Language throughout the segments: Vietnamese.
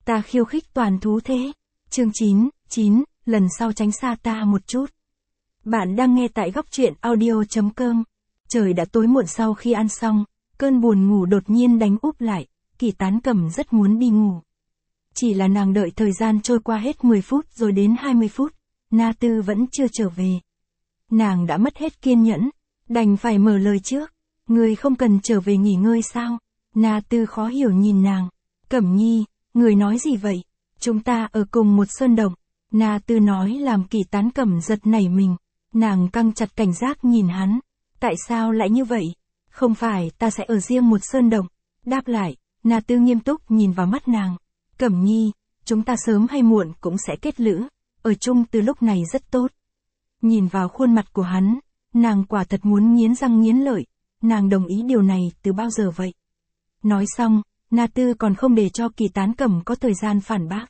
Ta khiêu khích toàn thú thế. Chương 9, lần sau tránh xa ta một chút. Bạn đang nghe tại góc truyện audio.com. Trời đã tối muộn sau khi ăn xong, cơn buồn ngủ đột nhiên đánh úp lại, Kỳ Tán Cẩm rất muốn đi ngủ. Chỉ là nàng đợi thời gian trôi qua hết 10 phút rồi đến 20 phút, Na Tư vẫn chưa trở về. Nàng đã mất hết kiên nhẫn, đành phải mở lời trước. Người không cần trở về nghỉ ngơi sao? Na Tư khó hiểu nhìn nàng. Cẩm Nhi, người nói gì vậy? Chúng ta ở cùng một sơn động. Na Tư nói làm Kỳ Tán Cẩm giật nảy mình. Nàng căng chặt cảnh giác nhìn hắn. Tại sao lại như vậy? Không phải ta sẽ ở riêng một sơn động. Đáp lại, Na Tư nghiêm túc nhìn vào mắt nàng. Cẩm Nhi, chúng ta sớm hay muộn cũng sẽ kết lữ. Ở chung từ lúc này rất tốt. Nhìn vào khuôn mặt của hắn, nàng quả thật muốn nghiến răng nghiến lợi. Nàng đồng ý điều này từ bao giờ vậy? Nói xong, Na Tư còn không để cho Kỳ Tán Cẩm có thời gian phản bác.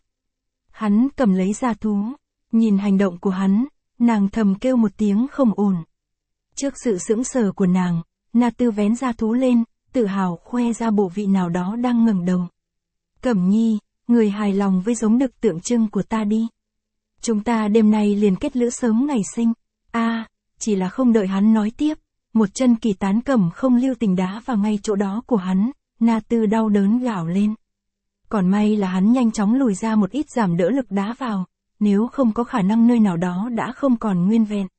Hắn cầm lấy ra thú. Nhìn hành động của hắn, nàng thầm kêu một tiếng không ổn. Trước sự sững sờ của nàng, Na Tư vén ra thú lên, tự hào khoe ra bộ vị nào đó đang ngẩng đầu. Cẩm Nhi, người hài lòng với giống đực tượng trưng của ta đi. Chúng ta đêm nay liền kết lữ sớm ngày sinh. Chỉ là không đợi hắn nói tiếp, một chân Kỳ Tán Cẩm không lưu tình đá vào ngay chỗ đó của hắn. Na Tư đau đớn gào lên. Còn may là hắn nhanh chóng lùi ra một ít giảm đỡ lực đá vào, nếu không có khả năng nơi nào đó đã không còn nguyên vẹn.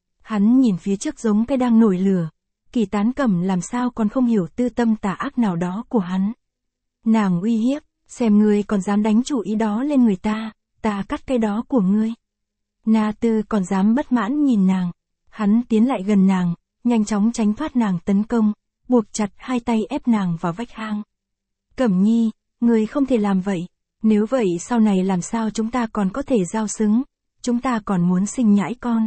Hắn nhìn phía trước giống cái đang nổi lửa, Kỳ Tán Cẩm làm sao còn không hiểu tư tâm tà ác nào đó của hắn. Nàng uy hiếp, xem ngươi còn dám đánh chủ ý đó lên người ta cắt cái đó của ngươi. Na Tư còn dám bất mãn nhìn nàng, hắn tiến lại gần nàng, nhanh chóng tránh thoát nàng tấn công, buộc chặt hai tay ép nàng vào vách hang. Cẩm Nhi, người không thể làm vậy, nếu vậy sau này làm sao chúng ta còn có thể giao xứng, chúng ta còn muốn sinh nhãi con.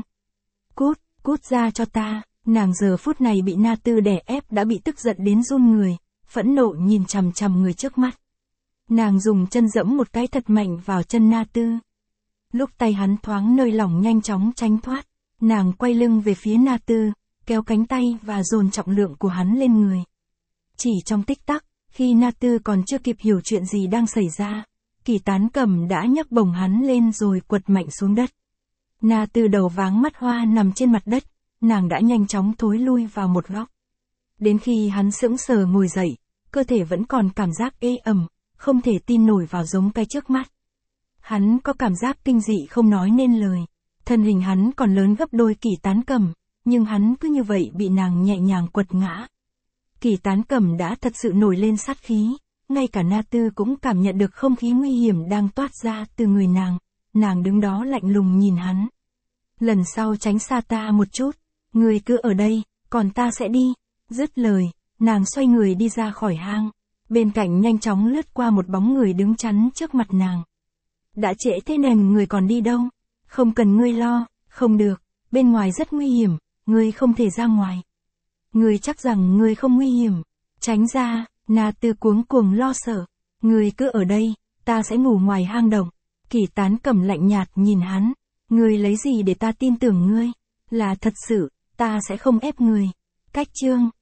Cút ra cho ta, nàng giờ phút này bị Na Tư đè ép đã bị tức giận đến run người, phẫn nộ nhìn chằm chằm người trước mắt. Nàng dùng chân dẫm một cái thật mạnh vào chân Na Tư. Lúc tay hắn thoáng nơi lỏng nhanh chóng tránh thoát, nàng quay lưng về phía Na Tư, kéo cánh tay và dồn trọng lượng của hắn lên người. Chỉ trong tích tắc, khi Na Tư còn chưa kịp hiểu chuyện gì đang xảy ra, Kỳ Tán Cẩm đã nhấc bổng hắn lên rồi quật mạnh xuống đất. Na Tư đầu váng mắt hoa nằm trên mặt đất, nàng đã nhanh chóng thối lui vào một góc. Đến khi hắn sững sờ ngồi dậy, cơ thể vẫn còn cảm giác ê ẩm, không thể tin nổi vào giống cái trước mắt. Hắn có cảm giác kinh dị không nói nên lời, thân hình hắn còn lớn gấp đôi Kỳ Tán Cẩm, nhưng hắn cứ như vậy bị nàng nhẹ nhàng quật ngã. Kỳ Tán Cẩm đã thật sự nổi lên sát khí, ngay cả Na Tư cũng cảm nhận được không khí nguy hiểm đang toát ra từ người nàng đứng đó lạnh lùng nhìn hắn. Lần sau tránh xa ta một chút, người cứ ở đây, còn ta sẽ đi. Dứt lời, nàng xoay người đi ra khỏi hang, bên cạnh nhanh chóng lướt qua một bóng người đứng chắn trước mặt nàng. Đã trễ thế nên người còn đi đâu? Không cần ngươi lo, không được, bên ngoài rất nguy hiểm, ngươi không thể ra ngoài. Ngươi chắc rằng ngươi không nguy hiểm, tránh ra. Na Tư cuống cuồng lo sợ. Ngươi cứ ở đây, ta sẽ ngủ ngoài hang động. Kỳ Tán Cẩm lạnh nhạt nhìn hắn. Ngươi lấy gì để ta tin tưởng ngươi? Là thật sự, ta sẽ không ép ngươi. Cách chương